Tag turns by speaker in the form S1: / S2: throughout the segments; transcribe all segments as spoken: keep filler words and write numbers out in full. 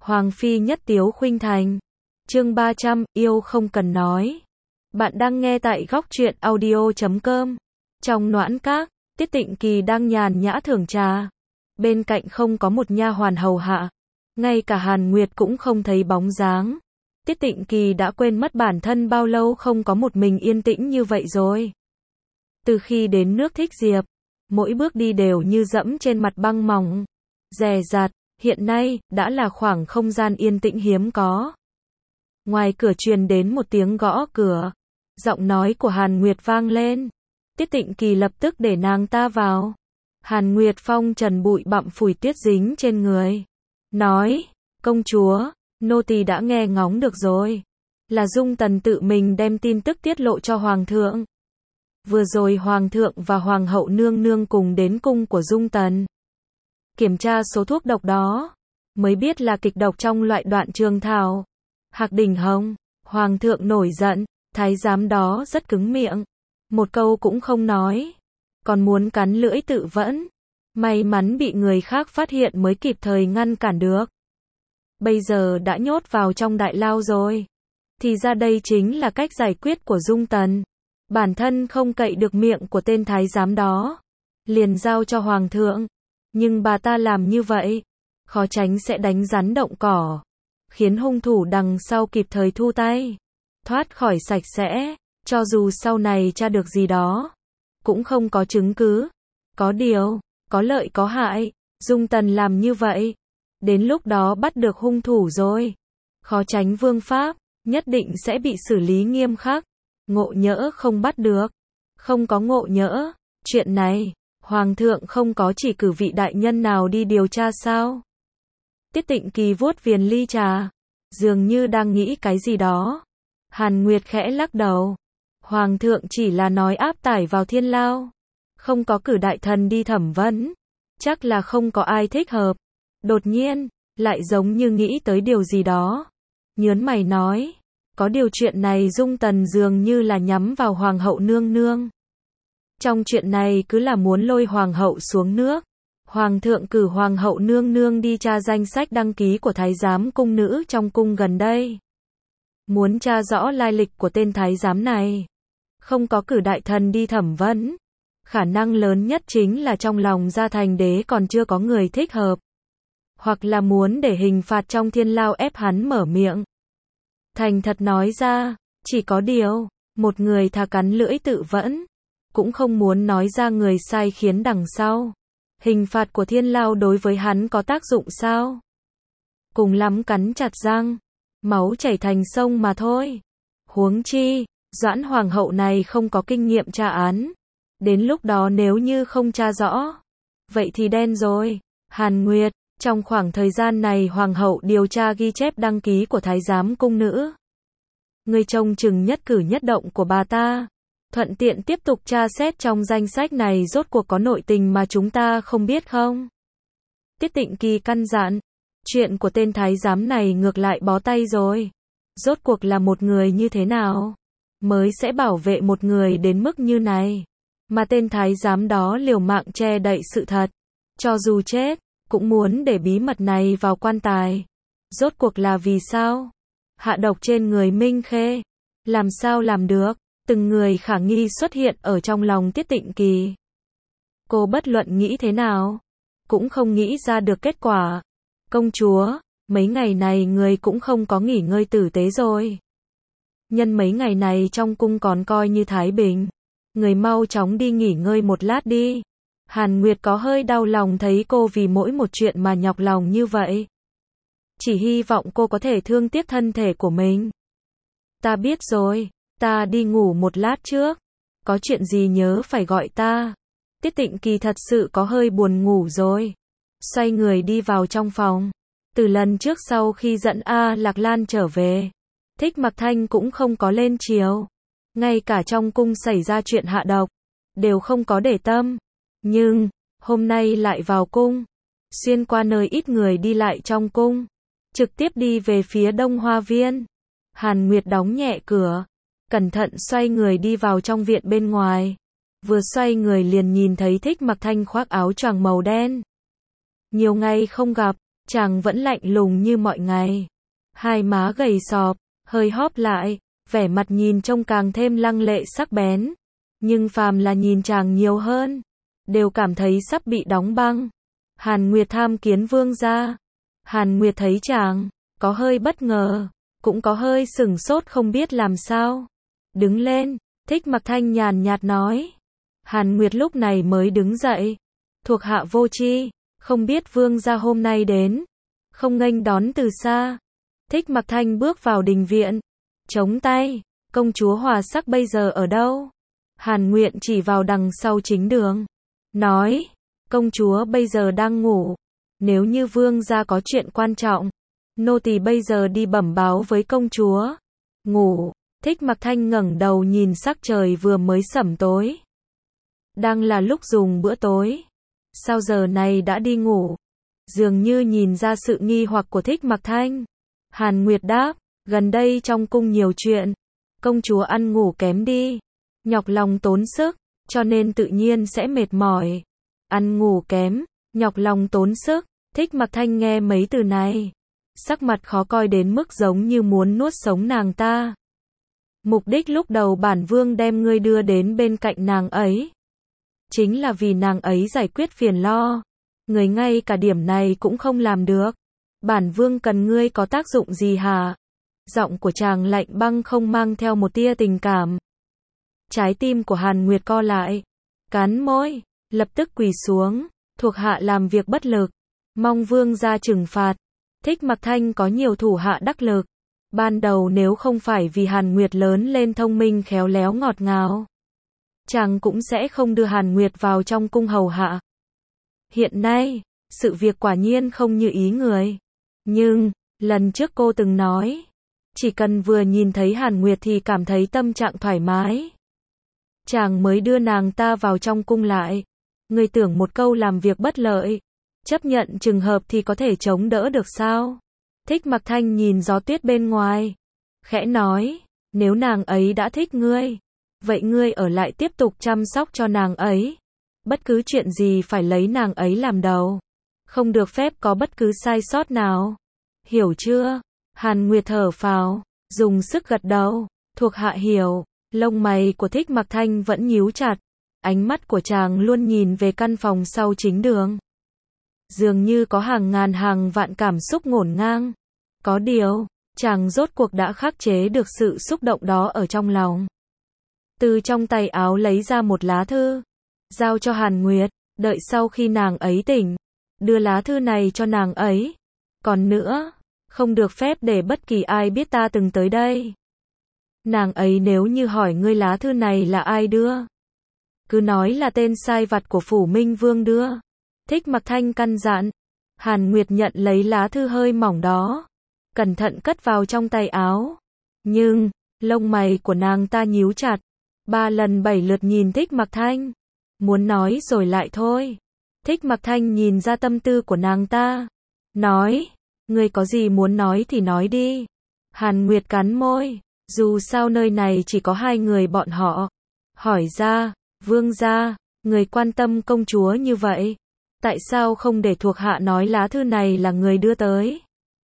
S1: Hoàng phi nhất tiếu khuynh thành. Chương ba trăm, yêu không cần nói. Bạn đang nghe tại góc truyện audio chấm com. Trong Noãn Các, Tiết Tịnh Kỳ đang nhàn nhã thưởng trà. Bên cạnh không có một nha hoàn hầu hạ. Ngay cả Hàn Nguyệt cũng không thấy bóng dáng. Tiết Tịnh Kỳ đã quên mất bản thân bao lâu không có một mình yên tĩnh như vậy rồi. Từ khi đến nước Thích Diệp, mỗi bước đi đều như dẫm trên mặt băng mỏng, dè dặt, hiện nay, đã là khoảng không gian yên tĩnh hiếm có. Ngoài cửa truyền đến một tiếng gõ cửa, giọng nói của Hàn Nguyệt vang lên. Tiết Tịnh Kỳ lập tức để nàng ta vào. Hàn Nguyệt phong trần bụi bặm phủi tuyết dính trên người. Nói, công chúa, nô tỳ đã nghe ngóng được rồi. Là Dung Tần tự mình đem tin tức tiết lộ cho Hoàng thượng. Vừa rồi Hoàng thượng và Hoàng hậu nương nương cùng đến cung của Dung Tần. Kiểm tra số thuốc độc đó, mới biết là kịch độc trong loại đoạn trường thảo. Hạc Đình Hồng, Hoàng thượng nổi giận, thái giám đó rất cứng miệng. Một câu cũng không nói. Còn muốn cắn lưỡi tự vẫn. May mắn bị người khác phát hiện mới kịp thời ngăn cản được. Bây giờ đã nhốt vào trong đại lao rồi. Thì ra đây chính là cách giải quyết của Dung Tần. Bản thân không cậy được miệng của tên thái giám đó. Liền giao cho Hoàng thượng. Nhưng bà ta làm như vậy, khó tránh sẽ đánh rắn động cỏ. Khiến hung thủ đằng sau kịp thời thu tay. Thoát khỏi sạch sẽ. Cho dù sau này tra được gì đó, cũng không có chứng cứ. Có điều, có lợi có hại. Dung Tần làm như vậy, đến lúc đó bắt được hung thủ rồi, khó tránh vương pháp, nhất định sẽ bị xử lý nghiêm khắc. Ngộ nhỡ không bắt được. Không có ngộ nhỡ. Chuyện này, Hoàng thượng không có chỉ cử vị đại nhân nào đi điều tra sao? Tiết Tịnh Kỳ vuốt viền ly trà, dường như đang nghĩ cái gì đó. Hàn Nguyệt khẽ lắc đầu. Hoàng thượng chỉ là nói áp tải vào thiên lao. Không có cử đại thần đi thẩm vấn. Chắc là không có ai thích hợp. Đột nhiên, lại giống như nghĩ tới điều gì đó. Nhớn mày nói. Có điều chuyện này Dung Tần dường như là nhắm vào Hoàng hậu nương nương. Trong chuyện này cứ là muốn lôi Hoàng hậu xuống nước. Hoàng thượng cử Hoàng hậu nương nương đi tra danh sách đăng ký của thái giám cung nữ trong cung gần đây. Muốn tra rõ lai lịch của tên thái giám này. Không có cử đại thần đi thẩm vấn. Khả năng lớn nhất chính là trong lòng gia thành đế còn chưa có người thích hợp. Hoặc là muốn để hình phạt trong thiên lao ép hắn mở miệng. Thành thật nói ra, chỉ có điều, một người thà cắn lưỡi tự vẫn, cũng không muốn nói ra người sai khiến đằng sau. Hình phạt của thiên lao đối với hắn có tác dụng sao? Cùng lắm cắn chặt răng, máu chảy thành sông mà thôi. Huống chi, Doãn Hoàng hậu này không có kinh nghiệm tra án. Đến lúc đó nếu như không tra rõ, vậy thì đen rồi. Hàn Nguyệt, trong khoảng thời gian này Hoàng hậu điều tra ghi chép đăng ký của thái giám cung nữ. Người trông chừng nhất cử nhất động của bà ta. Thuận tiện tiếp tục tra xét trong danh sách này rốt cuộc có nội tình mà chúng ta không biết không? Tiết Tịnh Kỳ căn dặn. Chuyện của tên thái giám này ngược lại bó tay rồi. Rốt cuộc là một người như thế nào mới sẽ bảo vệ một người đến mức như này? Mà tên thái giám đó liều mạng che đậy sự thật. Cho dù chết, cũng muốn để bí mật này vào quan tài. Rốt cuộc là vì sao? Hạ độc trên người Minh Khê. Làm sao làm được? Từng người khả nghi xuất hiện ở trong lòng Tiết Tịnh Kỳ. Cô bất luận nghĩ thế nào, cũng không nghĩ ra được kết quả. Công chúa, mấy ngày này người cũng không có nghỉ ngơi tử tế rồi. Nhân mấy ngày này trong cung còn coi như thái bình. Người mau chóng đi nghỉ ngơi một lát đi. Hàn Nguyệt có hơi đau lòng thấy cô vì mỗi một chuyện mà nhọc lòng như vậy. Chỉ hy vọng cô có thể thương tiếc thân thể của mình. Ta biết rồi, ta đi ngủ một lát trước. Có chuyện gì nhớ phải gọi ta. Tiết Tịnh Kỳ thật sự có hơi buồn ngủ rồi. Xoay người đi vào trong phòng. Từ lần trước sau khi dẫn A Lạc Lan trở về, Thích Mặc Thanh cũng không có lên chiếu. Ngay cả trong cung xảy ra chuyện hạ độc, đều không có để tâm. Nhưng, hôm nay lại vào cung, xuyên qua nơi ít người đi lại trong cung, trực tiếp đi về phía Đông Hoa Viên. Hàn Nguyệt đóng nhẹ cửa, cẩn thận xoay người đi vào trong viện bên ngoài. Vừa xoay người liền nhìn thấy Thích Mặc Thanh khoác áo choàng màu đen. Nhiều ngày không gặp, Chàng vẫn lạnh lùng như mọi ngày. Hai má gầy sọp, hơi hóp lại, vẻ mặt nhìn trông càng thêm lăng lệ sắc bén. Nhưng phàm là nhìn chàng nhiều hơn, đều cảm thấy sắp bị đóng băng. Hàn Nguyệt tham kiến vương gia. Hàn Nguyệt thấy chàng, có hơi bất ngờ, cũng có hơi sửng sốt không biết làm sao. Đứng lên, Thích Mặc Thanh nhàn nhạt nói. Hàn Nguyệt lúc này mới đứng dậy. Thuộc hạ vô tri, không biết vương gia hôm nay đến, không nghênh đón từ xa. Thích Mặc Thanh bước vào đình viện, chống tay, công chúa Hòa Sắc bây giờ ở đâu? Hàn Nguyệt chỉ vào đằng sau chính đường, nói, công chúa bây giờ đang ngủ, nếu như vương gia có chuyện quan trọng, nô tỳ bây giờ đi bẩm báo với công chúa. Ngủ, Thích Mặc Thanh ngẩng đầu nhìn sắc trời vừa mới sẩm tối. Đang là lúc dùng bữa tối, sao giờ này đã đi ngủ? Dường như nhìn ra sự nghi hoặc của Thích Mặc Thanh. Hàn Nguyệt đáp, gần đây trong cung nhiều chuyện, công chúa ăn ngủ kém đi, nhọc lòng tốn sức, cho nên tự nhiên sẽ mệt mỏi. Ăn ngủ kém, nhọc lòng tốn sức, Thích Mặc Thanh nghe mấy từ này, sắc mặt khó coi đến mức giống như muốn nuốt sống nàng ta. Mục đích lúc đầu bản vương đem ngươi đưa đến bên cạnh nàng ấy, chính là vì nàng ấy giải quyết phiền lo. Người ngay cả điểm này cũng không làm được. Bản vương cần ngươi có tác dụng gì hả? Giọng của chàng lạnh băng không mang theo một tia tình cảm. Trái tim của Hàn Nguyệt co lại, cắn môi, lập tức quỳ xuống, thuộc hạ làm việc bất lực, mong vương gia trừng phạt. Thích Mặc Thanh có nhiều thủ hạ đắc lực. Ban đầu nếu không phải vì Hàn Nguyệt lớn lên thông minh khéo léo ngọt ngào, chàng cũng sẽ không đưa Hàn Nguyệt vào trong cung hầu hạ. Hiện nay, sự việc quả nhiên không như ý người. Nhưng, lần trước cô từng nói, chỉ cần vừa nhìn thấy Hàn Nguyệt thì cảm thấy tâm trạng thoải mái, chàng mới đưa nàng ta vào trong cung lại. Người tưởng một câu làm việc bất lợi, chấp nhận trường hợp thì có thể chống đỡ được sao? Thích Mặc Thanh nhìn gió tuyết bên ngoài, khẽ nói, nếu nàng ấy đã thích ngươi, vậy ngươi ở lại tiếp tục chăm sóc cho nàng ấy. Bất cứ chuyện gì phải lấy nàng ấy làm đầu, không được phép có bất cứ sai sót nào. Hiểu chưa? Hàn Nguyệt thở phào, dùng sức gật đầu, thuộc hạ hiểu. Lông mày của Thích Mặc Thanh vẫn nhíu chặt, ánh mắt của chàng luôn nhìn về căn phòng sau chính đường. Dường như có hàng ngàn hàng vạn cảm xúc ngổn ngang. Có điều, chàng rốt cuộc đã khắc chế được sự xúc động đó ở trong lòng. Từ trong tay áo lấy ra một lá thư, giao cho Hàn Nguyệt, đợi sau khi nàng ấy tỉnh, đưa lá thư này cho nàng ấy. Còn nữa, không được phép để bất kỳ ai biết ta từng tới đây. Nàng ấy nếu như hỏi ngươi lá thư này là ai đưa, cứ nói là tên sai vặt của Phủ Minh Vương đưa. Thích Mặc Thanh căn dặn. Hàn Nguyệt nhận lấy lá thư hơi mỏng đó, cẩn thận cất vào trong tay áo. Nhưng, lông mày của nàng ta nhíu chặt, ba lần bảy lượt nhìn Thích Mặc Thanh, muốn nói rồi lại thôi. Thích Mặc Thanh nhìn ra tâm tư của nàng ta, nói, ngươi có gì muốn nói thì nói đi. Hàn Nguyệt cắn môi, dù sao nơi này chỉ có hai người bọn họ. Hỏi ra, vương gia, người quan tâm công chúa như vậy, tại sao không để thuộc hạ nói lá thư này là người đưa tới?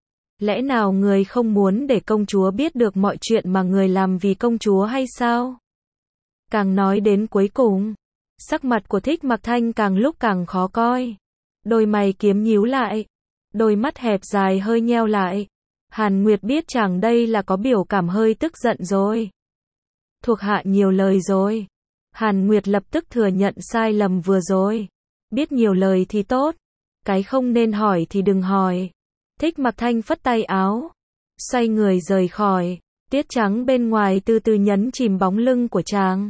S1: Lẽ nào người không muốn để công chúa biết được mọi chuyện mà người làm vì công chúa hay sao? Càng nói đến cuối cùng, sắc mặt của Thích Mặc Thanh càng lúc càng khó coi. Đôi mày kiếm nhíu lại, đôi mắt hẹp dài hơi nheo lại. Hàn Nguyệt biết chàng đây là có biểu cảm hơi tức giận rồi. Thuộc hạ nhiều lời rồi. Hàn Nguyệt lập tức thừa nhận sai lầm vừa rồi. Biết nhiều lời thì tốt, cái không nên hỏi thì đừng hỏi. Thích Mặc Thanh phất tay áo, xoay người rời khỏi. Tuyết trắng bên ngoài từ từ nhấn chìm bóng lưng của chàng,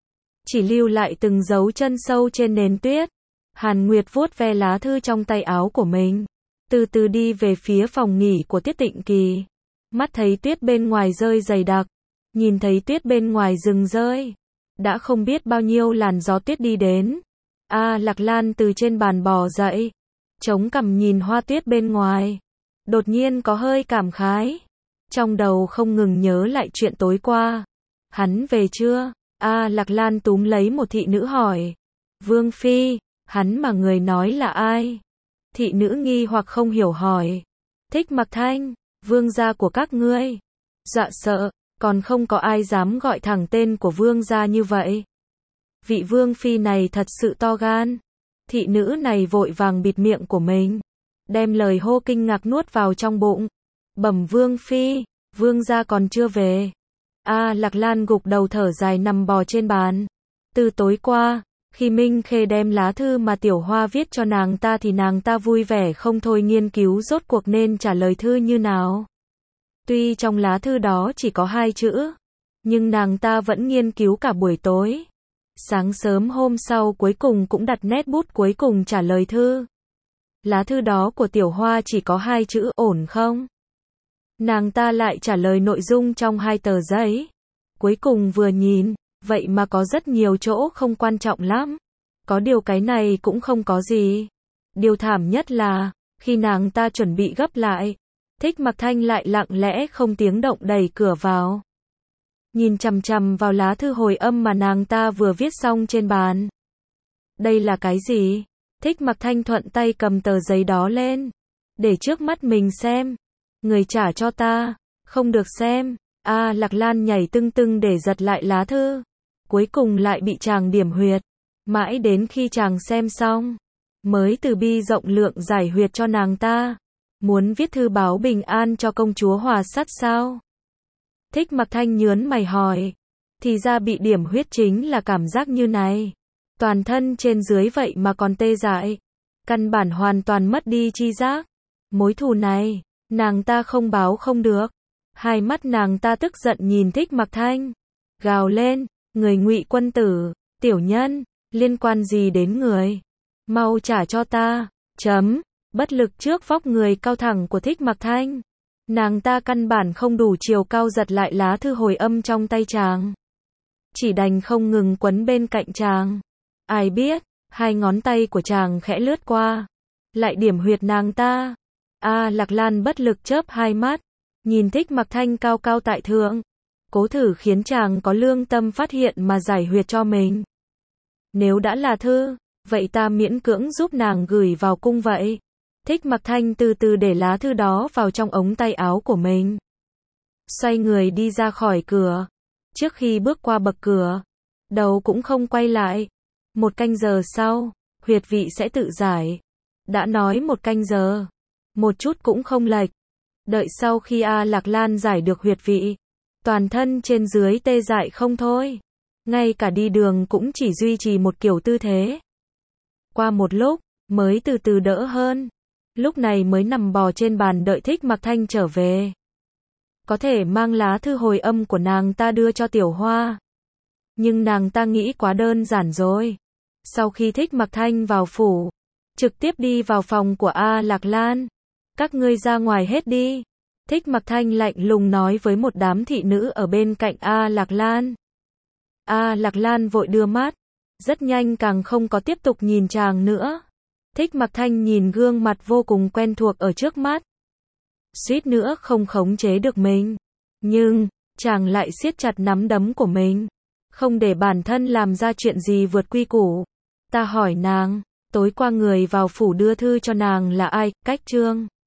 S1: chỉ lưu lại từng dấu chân sâu trên nền tuyết. Hàn Nguyệt vuốt ve lá thư trong tay áo của mình, từ từ đi về phía phòng nghỉ của Tiết Tịnh Kỳ. Mắt thấy tuyết bên ngoài rơi dày đặc, nhìn thấy tuyết bên ngoài rừng rơi, đã không biết bao nhiêu làn gió tuyết đi đến. A à, Lạc Lan từ trên bàn bò dậy, chống cằm nhìn hoa tuyết bên ngoài, đột nhiên có hơi cảm khái, trong đầu không ngừng nhớ lại chuyện tối qua. Hắn về chưa? A à, Lạc Lan túm lấy một thị nữ hỏi. Vương phi, hắn mà người nói là ai? Thị nữ nghi hoặc không hiểu hỏi. Thích Mặc Thanh, vương gia của các ngươi. Dọa sợ, còn không có ai dám gọi thẳng tên của vương gia như vậy. Vị vương phi này thật sự to gan. Thị nữ này vội vàng bịt miệng của mình, đem lời hô kinh ngạc nuốt vào trong bụng. Bẩm vương phi, vương gia còn chưa về. A Lạc Lan gục đầu thở dài nằm bò trên bàn. Từ tối qua, khi Minh Khê đem lá thư mà Tiểu Hoa viết cho nàng ta thì nàng ta vui vẻ không thôi nghiên cứu rốt cuộc nên trả lời thư như nào. Tuy trong lá thư đó chỉ có hai chữ, nhưng nàng ta vẫn nghiên cứu cả buổi tối. Sáng sớm hôm sau cuối cùng cũng đặt nét bút cuối cùng trả lời thư. Lá thư đó của Tiểu Hoa chỉ có hai chữ ổn không? Nàng ta lại trả lời nội dung trong hai tờ giấy. Cuối cùng vừa nhìn, vậy mà có rất nhiều chỗ không quan trọng lắm. Có điều cái này cũng không có gì. Điều thảm nhất là, khi nàng ta chuẩn bị gấp lại, Thích Mặc Thanh lại lặng lẽ không tiếng động đẩy cửa vào. Nhìn chằm chằm vào lá thư hồi âm mà nàng ta vừa viết xong trên bàn. Đây là cái gì? Thích Mặc Thanh thuận tay cầm tờ giấy đó lên, để trước mắt mình xem. Người trả cho ta, không được xem. A Lạc Lan nhảy tưng tưng để giật lại lá thư. Cuối cùng lại bị chàng điểm huyệt. Mãi đến khi chàng xem xong, mới từ bi rộng lượng giải huyệt cho nàng ta. Muốn viết thư báo bình an cho công chúa Hòa Sắt sao? Thích Mặc Thanh nhớn mày hỏi. Thì ra bị điểm huyết chính là cảm giác như này. Toàn thân trên dưới vậy mà còn tê dại. Căn bản hoàn toàn mất đi chi giác. Mối thù này, nàng ta không báo không được. Hai mắt nàng ta tức giận nhìn Thích Mặc Thanh. Gào lên, người ngụy quân tử, tiểu nhân, liên quan gì đến người? Mau trả cho ta, chấm. Bất lực trước vóc người cao thẳng của Thích Mặc Thanh. Nàng ta căn bản không đủ chiều cao giật lại lá thư hồi âm trong tay chàng. Chỉ đành không ngừng quấn bên cạnh chàng. Ai biết, hai ngón tay của chàng khẽ lướt qua. Lại điểm huyệt nàng ta. A Lạc Lan bất lực chớp hai mắt. Nhìn Thích Mặc Thanh cao cao tại thượng. Cố thử khiến chàng có lương tâm phát hiện mà giải huyệt cho mình. Nếu đã là thư, vậy ta miễn cưỡng giúp nàng gửi vào cung vậy. Thích Mặc Thanh từ từ để lá thư đó vào trong ống tay áo của mình. Xoay người đi ra khỏi cửa. Trước khi bước qua bậc cửa, đầu cũng không quay lại. Một canh giờ sau, huyệt vị sẽ tự giải. Đã nói một canh giờ, một chút cũng không lệch. Đợi sau khi A Lạc Lan giải được huyệt vị, toàn thân trên dưới tê dại không thôi. Ngay cả đi đường cũng chỉ duy trì một kiểu tư thế. Qua một lúc, mới từ từ đỡ hơn. Lúc này mới nằm bò trên bàn đợi Thích Mặc Thanh trở về. Có thể mang lá thư hồi âm của nàng ta đưa cho Tiểu Hoa. Nhưng nàng ta nghĩ quá đơn giản rồi. Sau khi Thích Mặc Thanh vào phủ, trực tiếp đi vào phòng của A Lạc Lan. Các ngươi ra ngoài hết đi. Thích Mặc Thanh lạnh lùng nói với một đám thị nữ ở bên cạnh A Lạc Lan. A Lạc Lan vội đưa mắt. Rất nhanh càng không có tiếp tục nhìn chàng nữa. Thích Mặc Thanh nhìn gương mặt vô cùng quen thuộc ở trước mắt. Suýt nữa không khống chế được mình. Nhưng, chàng lại siết chặt nắm đấm của mình. Không để bản thân làm ra chuyện gì vượt quy củ. Ta hỏi nàng, tối qua người vào phủ đưa thư cho nàng là ai? Cách Trương.